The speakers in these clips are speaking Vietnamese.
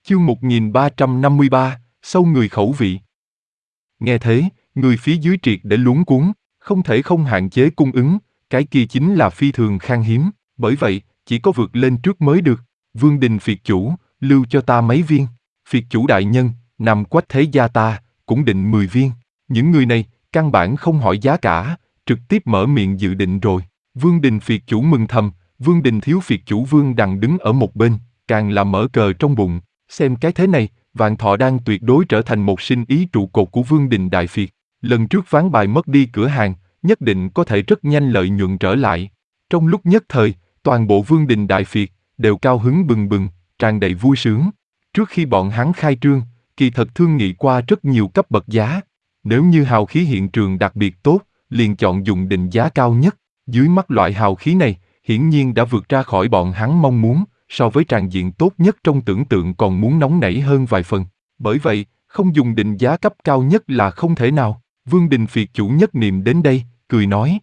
Chương 1353, sâu người khẩu vị. Nghe thế, người phía dưới triệt để luống cuống, không thể không hạn chế cung ứng, cái kia chính là phi thường khan hiếm, bởi vậy, chỉ có vượt lên trước mới được. Vương Đình phiệt chủ, lưu cho ta mấy viên. Phiệt chủ đại nhân, nằm Quách thế gia ta, cũng định 10 viên. Những người này, căn bản không hỏi giá cả, trực tiếp mở miệng dự định rồi. Vương Đình phiệt chủ mừng thầm, Vương Đình thiếu phiệt chủ Vương Đằng đứng ở một bên, càng là mở cờ trong bụng. Xem cái thế này, Vạn Thọ Đan tuyệt đối trở thành một sinh ý trụ cột của Vương Đình Đại Phiệt. Lần trước ván bài mất đi cửa hàng, nhất định có thể rất nhanh lợi nhuận trở lại. Trong lúc nhất thời, toàn bộ Vương Đình Đại Phiệt đều cao hứng bừng bừng, tràn đầy vui sướng. Trước khi bọn hắn khai trương, kỳ thật thương nghị qua rất nhiều cấp bậc giá. Nếu như hào khí hiện trường đặc biệt tốt, liền chọn dùng định giá cao nhất. Dưới mắt loại hào khí này, hiển nhiên đã vượt ra khỏi bọn hắn mong muốn, so với tràng diện tốt nhất trong tưởng tượng còn muốn nóng nảy hơn vài phần. Bởi vậy, không dùng định giá cấp cao nhất là không thể nào. Vương Đình phiệt chủ nhất niệm đến đây, cười nói.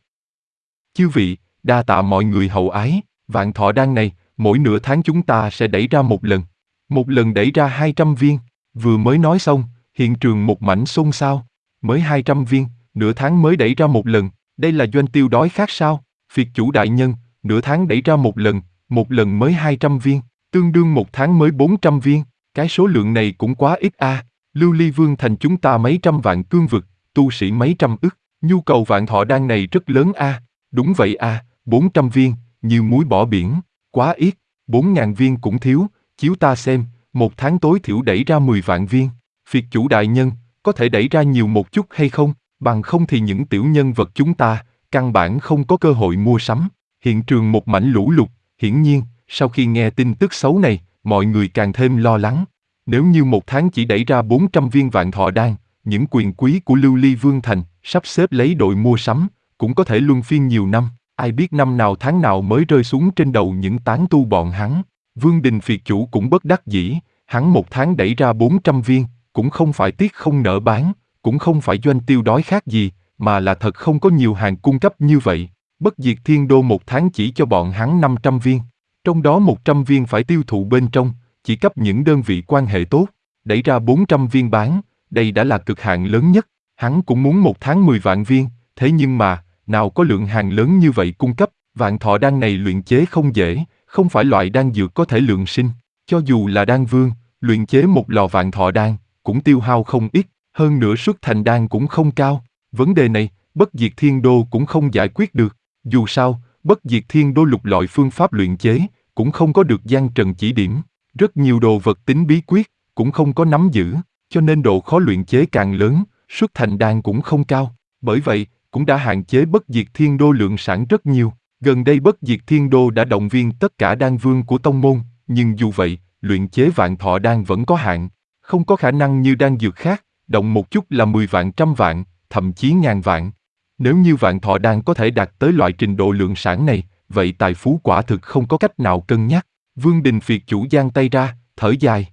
Chư vị, đa tạ mọi người hậu ái, Vạn Thọ Đan này, mỗi nửa tháng chúng ta sẽ đẩy ra một lần. Một lần đẩy ra 200 viên. Vừa mới nói xong, hiện trường một mảnh xôn xao. Mới 200 viên, nửa tháng mới đẩy ra một lần, đây là doanh tiêu đói khát sao? Phiệt chủ đại nhân, nửa tháng đẩy ra một lần mới 200 viên, tương đương một tháng mới 400 viên, cái số lượng này cũng quá ít a. Lưu Ly Vương thành chúng ta mấy trăm vạn cương vực, tu sĩ mấy trăm ức, nhu cầu Vạn Thọ Đan này rất lớn a. Đúng vậy a, 400 viên, như muối bỏ biển, quá ít, 4.000 viên cũng thiếu, chiếu ta xem, một tháng tối thiểu đẩy ra 10 vạn viên. Phiệt chủ đại nhân, có thể đẩy ra nhiều một chút hay không, bằng không thì những tiểu nhân vật chúng ta, căn bản không có cơ hội mua sắm. Hiện trường một mảnh lũ lụt, hiển nhiên, sau khi nghe tin tức xấu này, mọi người càng thêm lo lắng. Nếu như một tháng chỉ đẩy ra 400 viên Vạn Thọ Đan, những quyền quý của Lưu Ly Vương Thành, sắp xếp lấy đội mua sắm, cũng có thể luân phiên nhiều năm, ai biết năm nào tháng nào mới rơi xuống trên đầu những tán tu bọn hắn. Vương Đình phiệt chủ cũng bất đắc dĩ, hắn một tháng đẩy ra 400 viên, cũng không phải tiếc không nỡ bán, cũng không phải doanh tiêu đói khát gì, mà là thật không có nhiều hàng cung cấp như vậy. Bất Diệt Thiên Đô một tháng chỉ cho bọn hắn 500 viên, trong đó 100 viên phải tiêu thụ bên trong, chỉ cấp những đơn vị quan hệ tốt, đẩy ra 400 viên bán, đây đã là cực hạn lớn nhất. Hắn cũng muốn một tháng 10 vạn viên, thế nhưng mà, nào có lượng hàng lớn như vậy cung cấp. Vạn Thọ Đan này luyện chế không dễ, không phải loại đan dược có thể lượng sinh. Cho dù là đan vương, luyện chế một lò Vạn Thọ Đan, cũng tiêu hao không ít, hơn nữa xuất thành đan cũng không cao. Vấn đề này, Bất Diệt Thiên Đô cũng không giải quyết được. Dù sao, Bất Diệt Thiên Đô lục lọi phương pháp luyện chế, cũng không có được Giang Trần chỉ điểm. Rất nhiều đồ vật tính bí quyết, cũng không có nắm giữ, cho nên độ khó luyện chế càng lớn, xuất thành đan cũng không cao. Bởi vậy, cũng đã hạn chế Bất Diệt Thiên Đô lượng sản rất nhiều. Gần đây Bất Diệt Thiên Đô đã động viên tất cả đan vương của tông môn, nhưng dù vậy, luyện chế Vạn Thọ Đan vẫn có hạn. Không có khả năng như đan dược khác, động một chút là 10 vạn, trăm vạn, thậm chí ngàn vạn. Nếu như Vạn Thọ Đan có thể đạt tới loại trình độ lượng sản này, vậy tài phú quả thực không có cách nào cân nhắc. Vương Đình phiệt chủ giang tay ra, thở dài.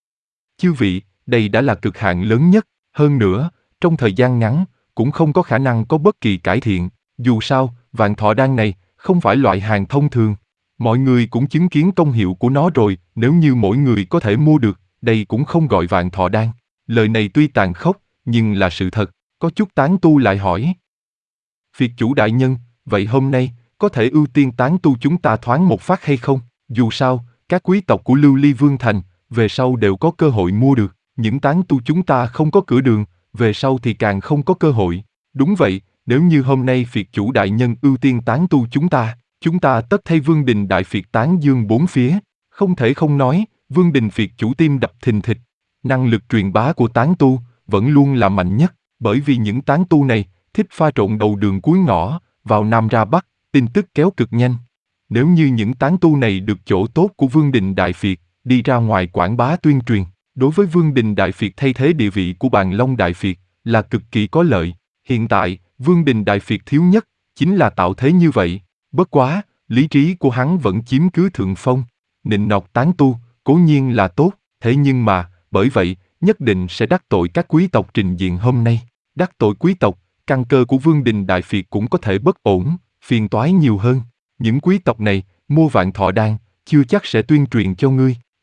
Chư vị, đây đã là cực hạn lớn nhất, hơn nữa, trong thời gian ngắn, cũng không có khả năng có bất kỳ cải thiện. Dù sao, Vạn Thọ Đan này, không phải loại hàng thông thường. Mọi người cũng chứng kiến công hiệu của nó rồi, nếu như mỗi người có thể mua được, đây cũng không gọi Vạn Thọ Đan. Lời này tuy tàn khốc, nhưng là sự thật. Có chút tán tu lại hỏi. Phiệt chủ đại nhân, vậy hôm nay, có thể ưu tiên tán tu chúng ta thoáng một phát hay không? Dù sao, các quý tộc của Lưu Ly Vương Thành, về sau đều có cơ hội mua được. Những tán tu chúng ta không có cửa đường, về sau thì càng không có cơ hội. Đúng vậy, nếu như hôm nay phiệt chủ đại nhân ưu tiên tán tu chúng ta tất thay Vương Đình Đại Phiệt tán dương bốn phía. Không thể không nói, Vương Đình phiệt chủ tim đập thình thịch. Năng lực truyền bá của tán tu, vẫn luôn là mạnh nhất, bởi vì những tán tu này, thích pha trộn đầu đường cuối ngõ, vào Nam ra Bắc, tin tức kéo cực nhanh. Nếu như những tán tu này được chỗ tốt của Vương Đình Đại Phiệt, đi ra ngoài quảng bá tuyên truyền, đối với Vương Đình Đại Phiệt thay thế địa vị của Bàn Long Đại Phiệt, là cực kỳ có lợi. Hiện tại, Vương Đình Đại Phiệt thiếu nhất, chính là tạo thế như vậy. Bất quá, lý trí của hắn vẫn chiếm cứ thượng phong. Nịnh nọt tán tu, cố nhiên là tốt, thế nhưng mà, bởi vậy, nhất định sẽ đắc tội các quý tộc trình diện hôm nay. Đắc tội quý tộc, căn cơ của Vương Đình Đại Phiệt cũng có thể bất ổn, phiền toái nhiều hơn. Những quý tộc này, mua Vạn Thọ Đan, chưa chắc sẽ tuyên truyền cho ngươi,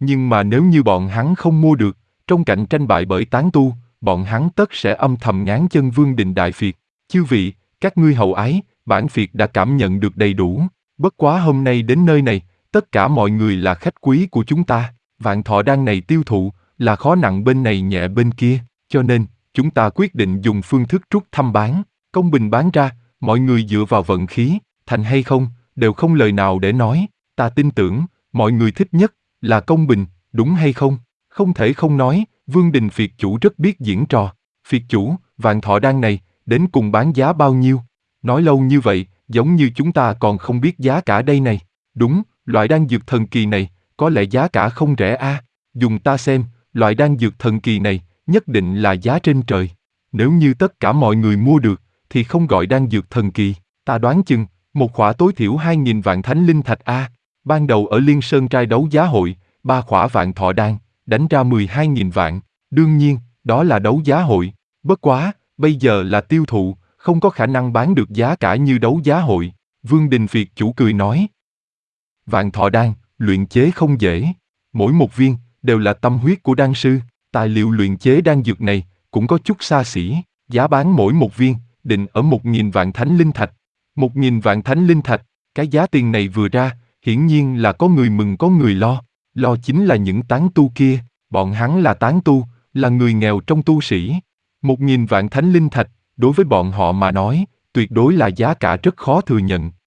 Nhưng mà nếu như bọn hắn không mua được, trong cạnh tranh bại bởi tán tu, bọn hắn tất sẽ âm thầm ngáng chân Vương Đình Đại Phiệt. Chư vị, các ngươi hậu ái, bản Phiệt đã cảm nhận được đầy đủ. Bất quá hôm nay đến nơi này, tất cả mọi người là khách quý của chúng ta. Vạn thọ đan này tiêu thụ, là khó nặng bên này nhẹ bên kia. Cho nên, chúng ta quyết định dùng phương thức rút thăm bán. Công bình bán ra, mọi người dựa vào vận khí, thành hay không, đều không lời nào để nói. Ta tin tưởng, mọi người thích nhất là công bình, đúng hay không? Không thể không nói, Vương Đình Phiệt chủ rất biết diễn trò. Phiệt chủ, vạn thọ đan này, đến cùng bán giá bao nhiêu? Nói lâu như vậy, giống như chúng ta còn không biết giá cả đây này. Đúng, loại đan dược thần kỳ này, có lẽ giá cả không rẻ a. Dùng ta xem, loại đan dược thần kỳ này, nhất định là giá trên trời. Nếu như tất cả mọi người mua được, thì không gọi đan dược thần kỳ. Ta đoán chừng, một khỏa tối thiểu 2.000 vạn thánh linh thạch a. Ban đầu ở Liên Sơn trai đấu giá hội, 3 khỏa vạn thọ đan, đánh ra 12.000 vạn. Đương nhiên, đó là đấu giá hội. Bất quá, bây giờ là tiêu thụ, không có khả năng bán được giá cả như đấu giá hội. Vương Đình Phiệt chủ cười nói. Vạn thọ đan, luyện chế không dễ. Mỗi một viên, đều là tâm huyết của đan sư. Tài liệu luyện chế đan dược này, cũng có chút xa xỉ. Giá bán mỗi một viên, định ở 1.000 vạn thánh linh thạch. 1.000 vạn thánh linh thạch, cái giá tiền này vừa ra, hiển nhiên là có người mừng có người lo. Lo chính là những tán tu kia, bọn hắn là tán tu, là người nghèo trong tu sĩ. 1.000 vạn thánh linh thạch, đối với bọn họ mà nói, tuyệt đối là giá cả rất khó thừa nhận.